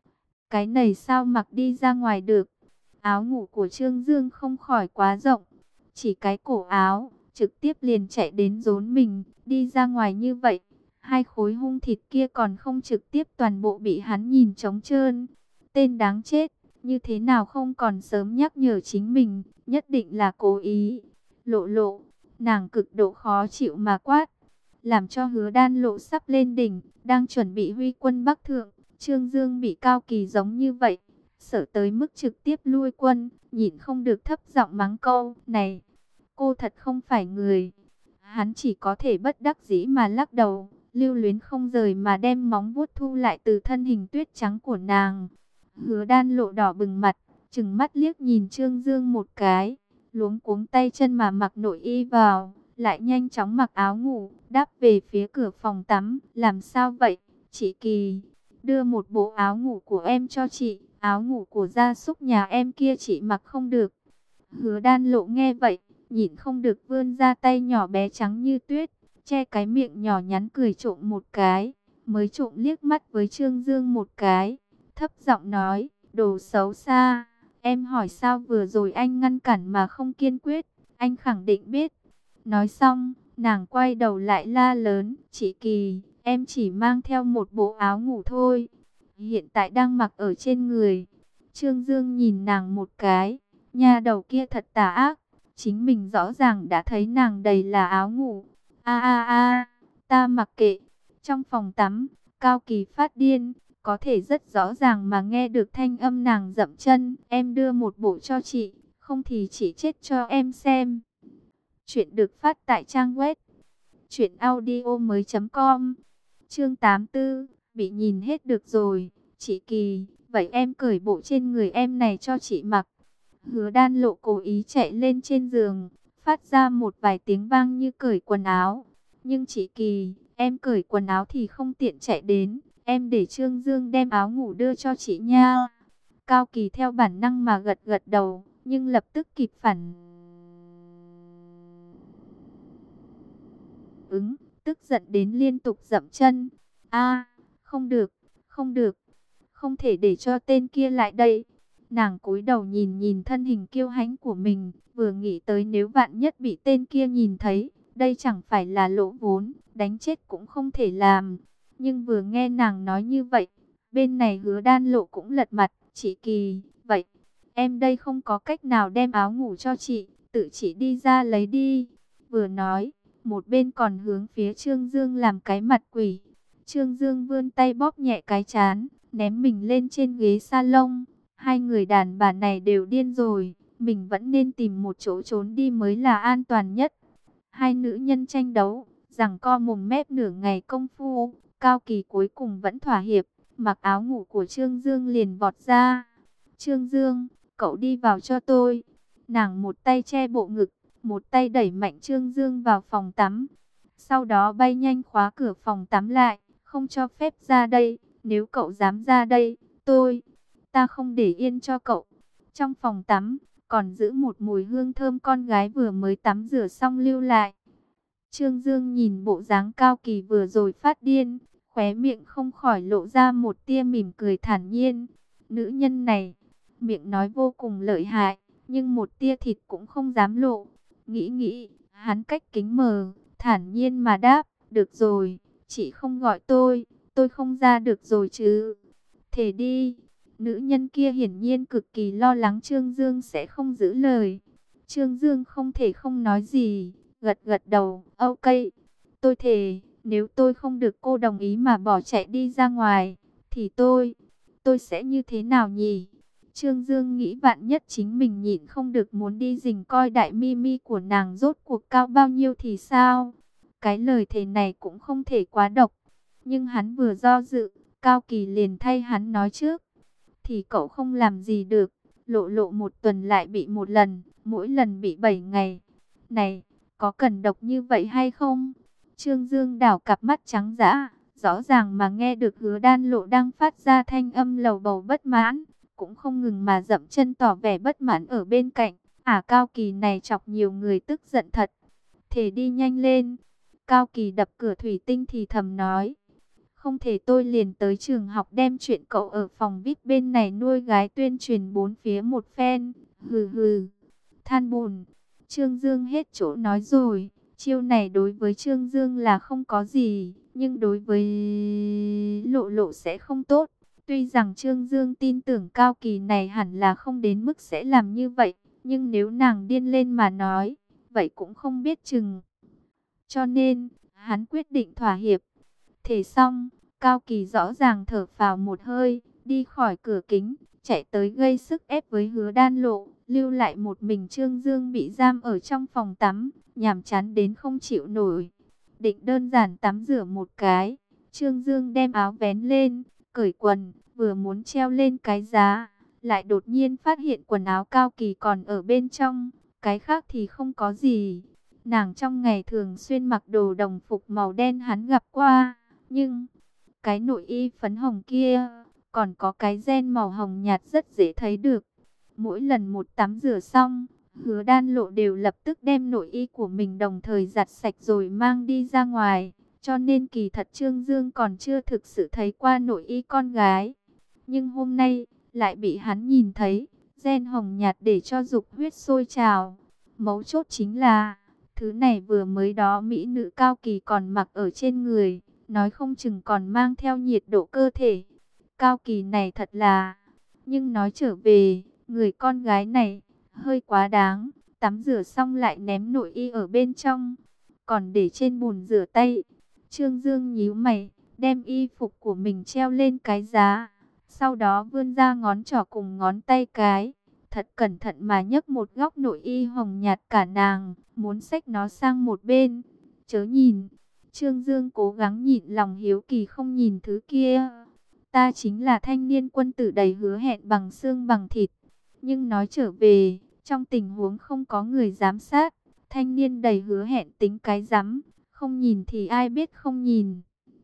Cái này sao mặc đi ra ngoài được? Áo ngủ của Trương Dương không khỏi quá rộng, chỉ cái cổ áo, trực tiếp liền chạy đến rốn mình, đi ra ngoài như vậy. Hai khối hung thịt kia còn không trực tiếp toàn bộ bị hắn nhìn trống trơn. Tên đáng chết, như thế nào không còn sớm nhắc nhở chính mình, nhất định là cố ý. Lộ lộ, nàng cực độ khó chịu mà quát, làm cho Hứa Đan Lộ sắp lên đỉnh, đang chuẩn bị huy quân bắc thượng. Trương Dương bị Cao Kỳ giống như vậy, sợ tới mức trực tiếp lui quân, nhịn không được thấp giọng mắng câu, này, cô thật không phải người. Hắn chỉ có thể bất đắc dĩ mà lắc đầu, lưu luyến không rời mà đem móng vuốt thu lại từ thân hình tuyết trắng của nàng. Hứa Đan Lộ đỏ bừng mặt, trừng mắt liếc nhìn Trương Dương một cái, luống cuống tay chân mà mặc nội y vào, lại nhanh chóng mặc áo ngủ, đáp về phía cửa phòng tắm. Làm sao vậy, chị Kỳ? Đưa một bộ áo ngủ của em cho chị, áo ngủ của gia súc nhà em kia chị mặc không được. Hứa Đan Lộ nghe vậy, nhịn không được vươn ra tay nhỏ bé trắng như tuyết, che cái miệng nhỏ nhắn cười trộm một cái, mới trộm liếc mắt với Trương Dương một cái, thấp giọng nói, đồ xấu xa, em hỏi sao vừa rồi anh ngăn cản mà không kiên quyết, anh khẳng định biết. Nói xong, nàng quay đầu lại la lớn, chị Kỳ, em chỉ mang theo một bộ áo ngủ thôi, hiện tại đang mặc ở trên người. Trương Dương nhìn nàng một cái, nha đầu kia thật tà ác, chính mình rõ ràng đã thấy nàng đầy là áo ngủ. A a a, ta mặc kệ. Trong phòng tắm, Cao Kỳ phát điên, có thể rất rõ ràng mà nghe được thanh âm nàng dậm chân. Em đưa một bộ cho chị, không thì chị chết cho em xem. Chuyện được phát tại trang web truyệnaudiomoi.com. Chương 84, bị nhìn hết được rồi. Chị Kỳ, vậy em cởi bộ trên người em này cho chị mặc. Hứa Đan Lộ cố ý chạy lên trên giường, phát ra một vài tiếng vang như cởi quần áo. Nhưng chị Kỳ, em cởi quần áo thì không tiện chạy đến, em để Trương Dương đem áo ngủ đưa cho chị nha. Cao Kỳ theo bản năng mà gật gật đầu, nhưng lập tức kịp phản ứng, tức giận đến liên tục dậm chân. A, không được, không được, không thể để cho tên kia lại đây. Nàng cúi đầu nhìn nhìn thân hình kiêu hãnh của mình, vừa nghĩ tới nếu vạn nhất bị tên kia nhìn thấy, đây chẳng phải là lỗ vốn, đánh chết cũng không thể làm. Nhưng vừa nghe nàng nói như vậy, bên này Hứa Đan Lộ cũng lật mặt, chị Kỳ, vậy, em đây không có cách nào đem áo ngủ cho chị, tự chị đi ra lấy đi. Vừa nói, một bên còn hướng phía Trương Dương làm cái mặt quỷ. Trương Dương vươn tay bóp nhẹ cái trán, ném mình lên trên ghế salon. Hai người đàn bà này đều điên rồi, mình vẫn nên tìm một chỗ trốn đi mới là an toàn nhất. Hai nữ nhân tranh đấu, giằng co mồm mép nửa ngày công phu, Cao Kỳ cuối cùng vẫn thỏa hiệp, mặc áo ngủ của Trương Dương liền vọt ra. Trương Dương, cậu đi vào cho tôi. Nàng một tay che bộ ngực, một tay đẩy mạnh Trương Dương vào phòng tắm. Sau đó bay nhanh khóa cửa phòng tắm lại, không cho phép ra đây, nếu cậu dám ra đây, ta không để yên cho cậu. Trong phòng tắm, còn giữ một mùi hương thơm con gái vừa mới tắm rửa xong lưu lại. Trương Dương nhìn bộ dáng Cao Kỳ vừa rồi phát điên, khóe miệng không khỏi lộ ra một tia mỉm cười thản nhiên. Nữ nhân này, miệng nói vô cùng lợi hại, nhưng một tia thịt cũng không dám lộ. Nghĩ nghĩ, hắn cách kính mờ, thản nhiên mà đáp, được rồi, chị không gọi tôi không ra được rồi chứ. Thề đi. Nữ nhân kia hiển nhiên cực kỳ lo lắng Trương Dương sẽ không giữ lời. Trương Dương không thể không nói gì, gật gật đầu, ok, tôi thề, nếu tôi không được cô đồng ý mà bỏ chạy đi ra ngoài, thì tôi sẽ như thế nào nhỉ? Trương Dương nghĩ vạn nhất chính mình nhịn không được muốn đi rình coi đại mi mi của nàng rốt cuộc cao bao nhiêu thì sao? Cái lời thề này cũng không thể quá độc. Nhưng hắn vừa do dự, Cao Kỳ liền thay hắn nói trước. Thì cậu không làm gì được, lộ lộ một tuần lại bị một lần, mỗi lần bị 7 ngày. Này, có cần độc như vậy hay không? Trương Dương đảo cặp mắt trắng dã, rõ ràng mà nghe được Hứa Đan Lộ đang phát ra thanh âm lầu bầu bất mãn, cũng không ngừng mà dậm chân tỏ vẻ bất mãn ở bên cạnh. Cao Kỳ này chọc nhiều người tức giận thật. Thể đi nhanh lên. Cao Kỳ đập cửa thủy tinh thì thầm nói. Không thể tôi liền tới trường học đem chuyện cậu ở phòng VIP bên này nuôi gái tuyên truyền bốn phía một phen. Hừ hừ. Than bùn. Trương Dương hết chỗ nói rồi. Chiêu này đối với Trương Dương là không có gì, nhưng đối với Lộ Lộ sẽ không tốt. Tuy rằng Trương Dương tin tưởng Cao Kỳ này hẳn là không đến mức sẽ làm như vậy, nhưng nếu nàng điên lên mà nói, vậy cũng không biết chừng. Cho nên, hắn quyết định thỏa hiệp. Thế xong, Cao Kỳ rõ ràng thở phào một hơi, đi khỏi cửa kính, chạy tới gây sức ép với Hứa Đan Lộ, lưu lại một mình Trương Dương bị giam ở trong phòng tắm, nhàm chán đến không chịu nổi. Định đơn giản tắm rửa một cái, Trương Dương đem áo vén lên, cởi quần, vừa muốn treo lên cái giá, lại đột nhiên phát hiện quần áo Cao Kỳ còn ở bên trong, cái khác thì không có gì. Nàng trong ngày thường xuyên mặc đồ đồng phục màu đen hắn gặp qua, nhưng cái nội y phấn hồng kia, còn có cái ren màu hồng nhạt rất dễ thấy được. Mỗi lần một tắm rửa xong, Hứa Đan Lộ đều lập tức đem nội y của mình đồng thời giặt sạch rồi mang đi ra ngoài. Cho nên kỳ thật Trương Dương còn chưa thực sự thấy qua nội y con gái. Nhưng hôm nay, lại bị hắn nhìn thấy, ren hồng nhạt để cho dục huyết sôi trào. Mấu chốt chính là, thứ này vừa mới đó mỹ nữ Cao Kỳ còn mặc ở trên người, nói không chừng còn mang theo nhiệt độ cơ thể. Cao Kỳ này thật là, nhưng nói trở về, người con gái này, hơi quá đáng, tắm rửa xong lại ném nội y ở bên trong, còn để trên bồn rửa tay. Trương Dương nhíu mày, đem y phục của mình treo lên cái giá, sau đó vươn ra ngón trỏ cùng ngón tay cái, thật cẩn thận mà nhấc một góc nội y hồng nhạt cả nàng, muốn xách nó sang một bên. Chớ nhìn. Trương Dương cố gắng nhịn lòng hiếu kỳ không nhìn thứ kia. Ta chính là thanh niên quân tử đầy hứa hẹn bằng xương bằng thịt. Nhưng nói trở về, trong tình huống không có người giám sát, thanh niên đầy hứa hẹn tính cái rắm, không nhìn thì ai biết không nhìn.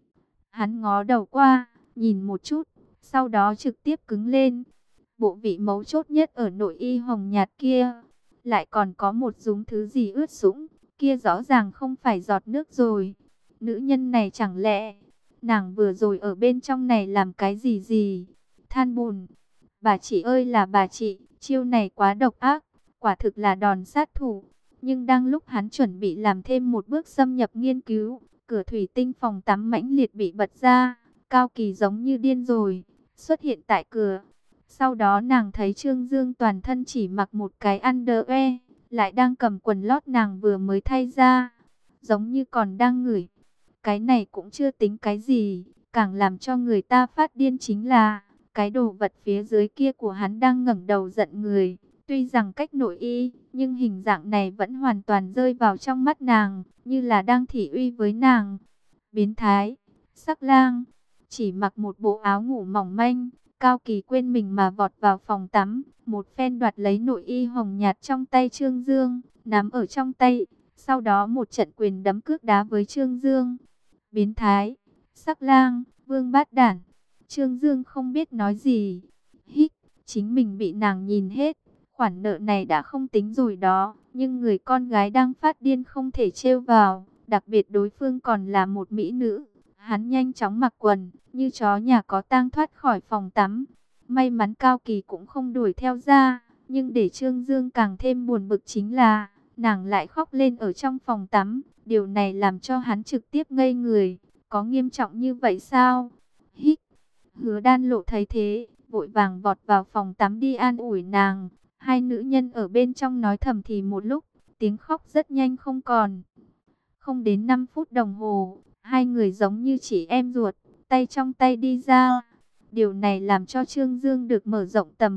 Hắn ngó đầu qua, nhìn một chút, sau đó trực tiếp cứng lên. Bộ vị mấu chốt nhất ở nội y hồng nhạt kia, lại còn có một dúng thứ gì ướt sũng, kia rõ ràng không phải giọt nước rồi. Nữ nhân này chẳng lẽ, nàng vừa rồi ở bên trong này làm cái gì? Than bùn. Bà chị ơi là bà chị, chiêu này quá độc ác, quả thực là đòn sát thủ. Nhưng đang lúc hắn chuẩn bị làm thêm một bước xâm nhập nghiên cứu, cửa thủy tinh phòng tắm mãnh liệt bị bật ra. Cao Kỳ giống như điên rồi, xuất hiện tại cửa. Sau đó nàng thấy Trương Dương toàn thân chỉ mặc một cái underwear, lại đang cầm quần lót nàng vừa mới thay ra, giống như còn đang ngửi. Cái này cũng chưa tính cái gì, càng làm cho người ta phát điên chính là cái đồ vật phía dưới kia của hắn đang ngẩng đầu giận người. Tuy rằng cách nội y, nhưng hình dạng này vẫn hoàn toàn rơi vào trong mắt nàng, như là đang thị uy với nàng. Biến thái, sắc lang, chỉ mặc một bộ áo ngủ mỏng manh, Cao Kỳ quên mình mà vọt vào phòng tắm, một phen đoạt lấy nội y hồng nhạt trong tay Trương Dương, nắm ở trong tay, sau đó một trận quyền đấm cước đá với Trương Dương. Biến thái, sắc lang, vương bát đản. Trương Dương không biết nói gì. Hít, chính mình bị nàng nhìn hết. Khoản nợ này đã không tính rồi đó, nhưng người con gái đang phát điên không thể trêu vào, đặc biệt đối phương còn là một mỹ nữ. Hắn nhanh chóng mặc quần, như chó nhà có tang thoát khỏi phòng tắm. May mắn Cao Kỳ cũng không đuổi theo ra, nhưng để Trương Dương càng thêm buồn bực chính là, nàng lại khóc lên ở trong phòng tắm. Điều này làm cho hắn trực tiếp ngây người. Có nghiêm trọng như vậy sao? Hít. Hứa Đan Lộ thấy thế, vội vàng vọt vào phòng tắm đi an ủi nàng. Hai nữ nhân ở bên trong nói thầm thì một lúc, tiếng khóc rất nhanh không còn. Không đến 5 phút đồng hồ, hai người giống như chị em ruột, tay trong tay đi ra. Điều này làm cho Trương Dương được mở rộng tầm mắt,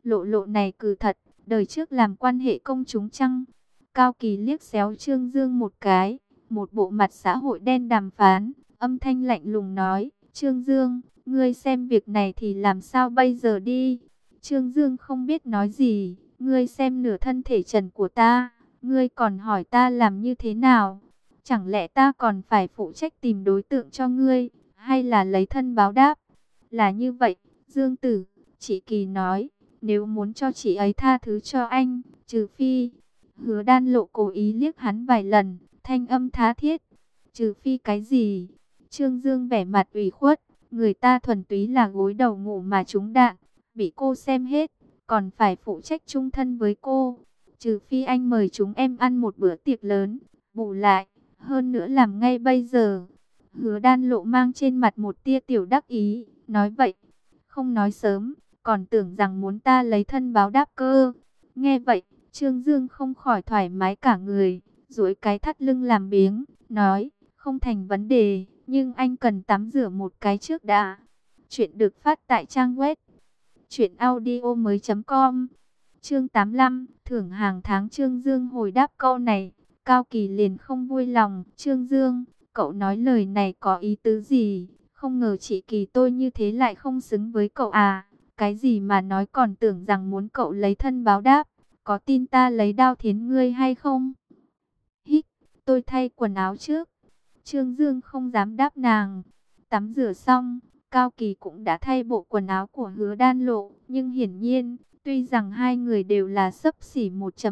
Lộ lộ này cừ thật, đời trước làm quan hệ công chúng chăng? Cao Kỳ liếc xéo Trương Dương một cái, một bộ mặt xã hội đen đàm phán, âm thanh lạnh lùng nói, Trương Dương, ngươi xem việc này thì làm sao bây giờ đi? Trương Dương không biết nói gì, ngươi xem nửa thân thể trần của ta, ngươi còn hỏi ta làm như thế nào? Chẳng lẽ ta còn phải phụ trách tìm đối tượng cho ngươi, hay là lấy thân báo đáp? Là như vậy, Dương Tử, chị Kỳ nói, nếu muốn cho chị ấy tha thứ cho anh, trừ phi. Hứa Đan Lộ cố ý liếc hắn vài lần, thanh âm tha thiết. Trừ phi cái gì? Trương Dương vẻ mặt ủy khuất, người ta thuần túy là gối đầu ngủ mà trúng đạn, bị cô xem hết, còn phải phụ trách chung thân với cô. Trừ phi anh mời chúng em ăn một bữa tiệc lớn, bù lại, hơn nữa làm ngay bây giờ. Hứa Đan Lộ mang trên mặt một tia tiểu đắc ý, nói vậy, không nói sớm, còn tưởng rằng muốn ta lấy thân báo đáp cơ. Nghe vậy, Trương Dương không khỏi thoải mái cả người, duỗi cái thắt lưng làm biếng, nói, không thành vấn đề, nhưng anh cần tắm rửa một cái trước đã. Chuyện được phát tại trang web truyệnaudiomoi.com. Chương 85, thưởng hàng tháng. Trương Dương hồi đáp câu này, Cao Kỳ liền không vui lòng. Trương Dương, cậu nói lời này có ý tứ gì? Không ngờ chị Kỳ tôi như thế lại không xứng với cậu à? Cái gì mà nói còn tưởng rằng muốn cậu lấy thân báo đáp? Có tin ta lấy đao thiến ngươi hay không? Hít, tôi thay quần áo trước. Trương Dương không dám đáp nàng. Tắm rửa xong, Cao Kỳ cũng đã thay bộ quần áo của Hứa Đan Lộ. Nhưng hiển nhiên, tuy rằng hai người đều là xấp xỉ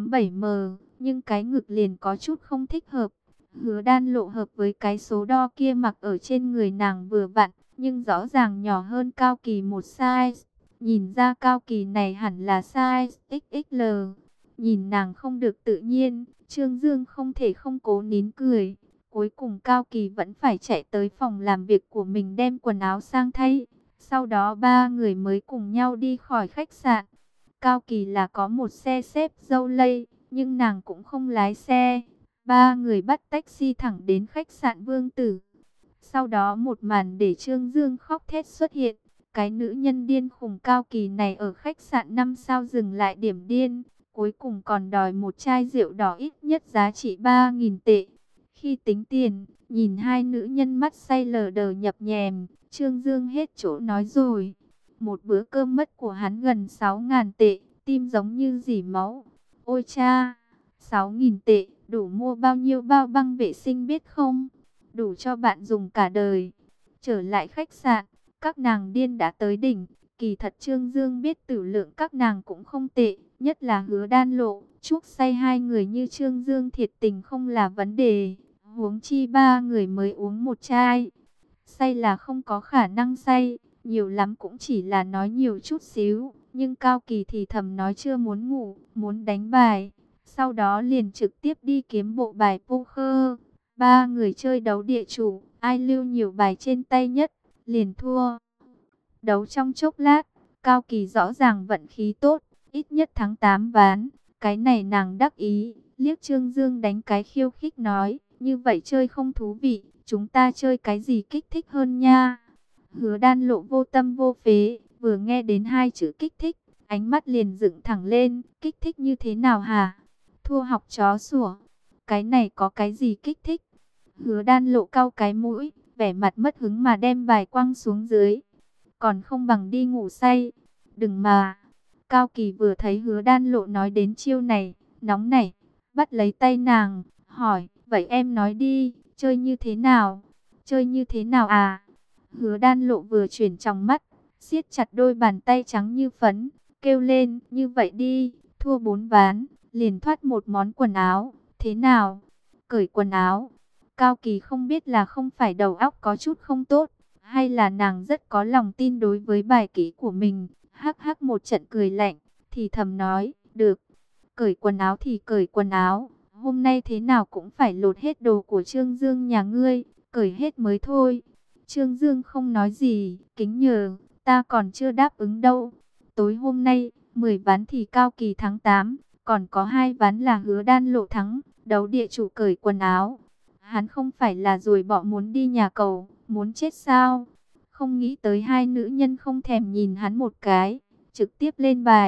1.7m, nhưng cái ngực liền có chút không thích hợp. Hứa Đan Lộ hợp với cái số đo kia mặc ở trên người nàng vừa vặn, nhưng rõ ràng nhỏ hơn Cao Kỳ một size. Nhìn ra Cao Kỳ này hẳn là size XXL. Nhìn nàng không được tự nhiên, Trương Dương không thể không cố nín cười. Cuối cùng Cao Kỳ vẫn phải chạy tới phòng làm việc của mình đem quần áo sang thay. Sau đó ba người mới cùng nhau đi khỏi khách sạn. Cao Kỳ là có một xe xếp dâu lây, nhưng nàng cũng không lái xe. Ba người bắt taxi thẳng đến khách sạn Vương Tử. Sau đó một màn để Trương Dương khóc thét xuất hiện. Cái nữ nhân điên khùng Cao Kỳ này ở khách sạn 5 sao dừng lại điểm điên. Cuối cùng còn đòi một chai rượu đỏ ít nhất giá trị 3.000 tệ. Khi tính tiền, nhìn hai nữ nhân mắt say lờ đờ nhập nhèm, Trương Dương hết chỗ nói rồi. Một bữa cơm mất của hắn gần 6.000 tệ, tim giống như rỉ máu. Ôi cha, 6.000 tệ, đủ mua bao nhiêu bao băng vệ sinh biết không? Đủ cho bạn dùng cả đời. Trở lại khách sạn, các nàng điên đã tới đỉnh. Kỳ thật Trương Dương biết tử lượng các nàng cũng không tệ, nhất là Hứa Đan Lộ. Chuốc say hai người như Trương Dương thiệt tình không là vấn đề. Huống chi ba người mới uống một chai. Say là không có khả năng say, nhiều lắm cũng chỉ là nói nhiều chút xíu. Nhưng Cao Kỳ thì thầm nói chưa muốn ngủ, muốn đánh bài. Sau đó liền trực tiếp đi kiếm bộ bài poker. Ba người chơi đấu địa chủ, ai lưu nhiều bài trên tay nhất, liền thua. Đấu trong chốc lát, Cao Kỳ rõ ràng vận khí tốt, ít nhất thắng 8 ván. Cái này nàng đắc ý, liếc Trương Dương đánh cái khiêu khích nói, như vậy chơi không thú vị, chúng ta chơi cái gì kích thích hơn nha. Hứa Đan Lộ vô tâm vô phế, vừa nghe đến hai chữ kích thích, ánh mắt liền dựng thẳng lên, kích thích như thế nào hả? Thua học chó sủa, cái này có cái gì kích thích? Hứa Đan Lộ cau cái mũi, vẻ mặt mất hứng mà đem bài quăng xuống dưới. Còn không bằng đi ngủ say. Đừng mà. Cao Kỳ vừa thấy Hứa Đan Lộ nói đến chiêu này, nóng nảy, bắt lấy tay nàng, hỏi, vậy em nói đi, chơi như thế nào? Chơi như thế nào à? Hứa Đan Lộ vừa chuyển trong mắt, siết chặt đôi bàn tay trắng như phấn, kêu lên, như vậy đi, thua 4 ván, liền thoát một món quần áo, thế nào? Cởi quần áo. Cao Kỳ không biết là không phải đầu óc có chút không tốt, hay là nàng rất có lòng tin đối với bài kỹ của mình. Hắc hắc một trận cười lạnh, thì thầm nói, được, cởi quần áo thì cởi quần áo, hôm nay thế nào cũng phải lột hết đồ của Trương Dương nhà ngươi, cởi hết mới thôi. Trương Dương không nói gì, kính nhờ, ta còn chưa đáp ứng đâu. Tối hôm nay, 10 ván thì Cao Kỳ thắng 8, còn có 2 ván là Hứa Đan Lộ thắng, đấu địa chủ cởi quần áo. Hắn không phải là rồi bỏ muốn đi nhà cầu, muốn chết sao? Không nghĩ tới hai nữ nhân không thèm nhìn hắn một cái, trực tiếp lên bài,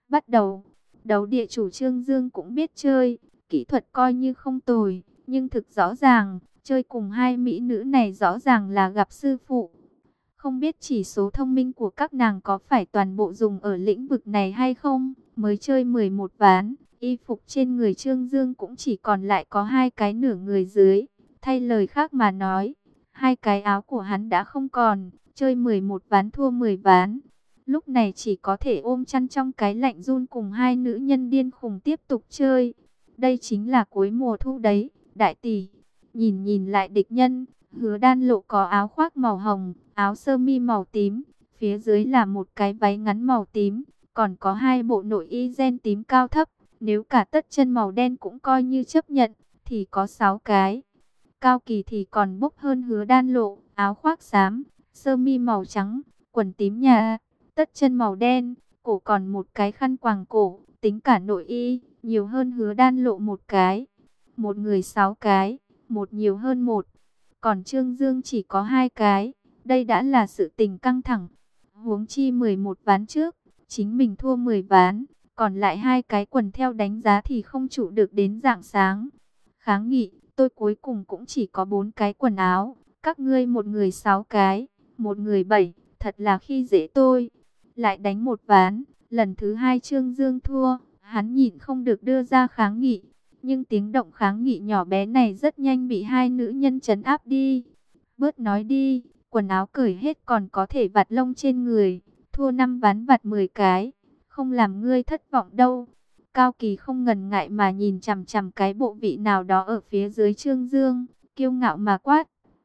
Bắt đầu, đấu địa chủ Trương Dương cũng biết chơi, kỹ thuật coi như không tồi, nhưng thực rõ ràng, chơi cùng hai mỹ nữ này rõ ràng là gặp sư phụ. Không biết chỉ số thông minh của các nàng có phải toàn bộ dùng ở lĩnh vực này hay không, mới chơi 11 ván, y phục trên người Trương Dương cũng chỉ còn lại có hai cái nửa người dưới. Thay lời khác mà nói, hai cái áo của hắn đã không còn, chơi 11 ván thua 10 ván. Lúc này chỉ có thể ôm chăn trong cái lạnh run cùng hai nữ nhân điên khùng tiếp tục chơi. Đây chính là cuối mùa thu đấy, đại tỷ. Nhìn nhìn lại địch nhân, Hứa Đan Lộ có áo khoác màu hồng, áo sơ mi màu tím, phía dưới là một cái váy ngắn màu tím, còn có hai bộ nội y ren tím cao thấp. Nếu cả tất chân màu đen cũng coi như chấp nhận, thì có 6 cái. Cao Kỳ thì còn bốc hơn Hứa Đan Lộ, áo khoác xám, sơ mi màu trắng, quần tím nhà, tất chân màu đen, cổ còn một cái khăn quàng cổ, tính cả nội y, nhiều hơn Hứa Đan Lộ một cái. Một người 6 cái, một nhiều hơn một, còn Trương Dương chỉ có 2 cái. Đây đã là sự tình căng thẳng. Huống chi 11 ván trước, chính mình thua 10 ván, còn lại 2 cái quần theo đánh giá thì không trụ được đến rạng sáng. Kháng nghị, tôi cuối cùng cũng chỉ có 4 cái quần áo, các ngươi một người 6 cái, một người 7, thật là khi dễ tôi. Lại đánh một ván, lần thứ 2 Trương Dương thua, hắn nhịn không được đưa ra kháng nghị. Nhưng tiếng động kháng nghị nhỏ bé này rất nhanh bị hai nữ nhân trấn áp đi. Bớt nói đi, quần áo cởi hết còn có thể vặt lông trên người, thua 5 ván vặt 10 cái, không làm ngươi thất vọng đâu. Cao Kỳ không ngần ngại mà nhìn chằm chằm cái bộ vị nào đó ở phía dưới Trương Dương, kiêu ngạo mà quát.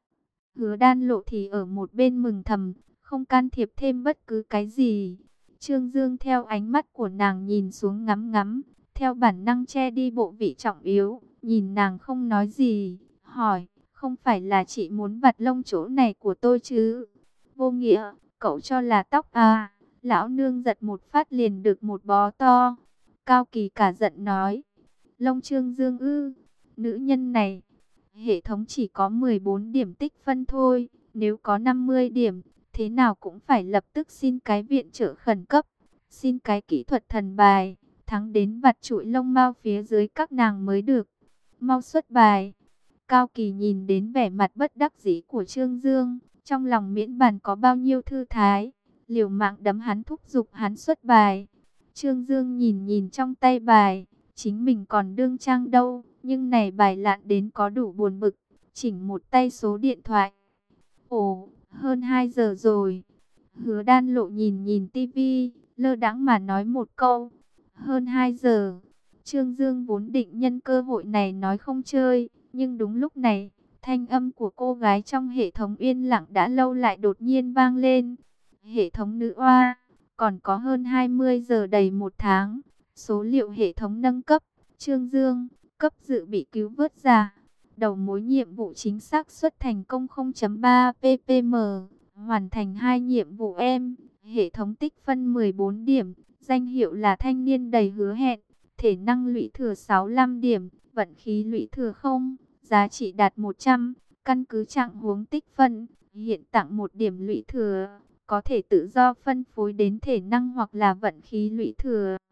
Hứa Đan Lộ thì ở một bên mừng thầm, không can thiệp thêm bất cứ cái gì. Trương Dương theo ánh mắt của nàng nhìn xuống ngắm ngắm, theo bản năng che đi bộ vị trọng yếu, nhìn nàng không nói gì, hỏi, không phải là chị muốn vặt lông chỗ này của tôi chứ? Vô nghĩa, cậu cho là tóc à? Lão nương giật một phát liền được một bó to. Cao Kỳ cả giận nói, lông Trương Dương ư? Nữ nhân này, hệ thống chỉ có 14 điểm tích phân thôi, nếu có 50 điểm, thế nào cũng phải lập tức xin cái viện trợ khẩn cấp, xin cái kỹ thuật thần bài, thắng đến vặt trụi lông mao phía dưới các nàng mới được. Mau xuất bài. Cao Kỳ nhìn đến vẻ mặt bất đắc dĩ của Trương Dương, trong lòng miễn bàn có bao nhiêu thư thái, liều mạng đấm hắn thúc giục hắn xuất bài. Trương Dương nhìn nhìn trong tay bài, chính mình còn đương trang đâu, nhưng này bài lạn đến có đủ buồn bực, chỉnh một tay số điện thoại. Ồ, hơn 2 giờ rồi. Hứa Đan Lộ nhìn nhìn tivi, lơ đãng mà nói một câu, hơn 2 giờ. Trương Dương vốn định nhân cơ hội này nói không chơi, nhưng đúng lúc này, thanh âm của cô gái trong hệ thống yên lặng đã lâu lại đột nhiên vang lên. Hệ thống nữ oa, còn có hơn 20 giờ đầy một tháng. Số liệu hệ thống nâng cấp, Trương Dương, cấp dự bị cứu vớt giả. Đầu mối nhiệm vụ chính xác suất thành công 0.3 ppm, hoàn thành 2 nhiệm vụ em, hệ thống tích phân 14 điểm, danh hiệu là thanh niên đầy hứa hẹn, thể năng lũy thừa 65 điểm, vận khí lũy thừa 0, giá trị đạt 100, căn cứ trạng huống tích phân, hiện tặng 1 điểm lũy thừa, có thể tự do phân phối đến thể năng hoặc là vận khí lũy thừa.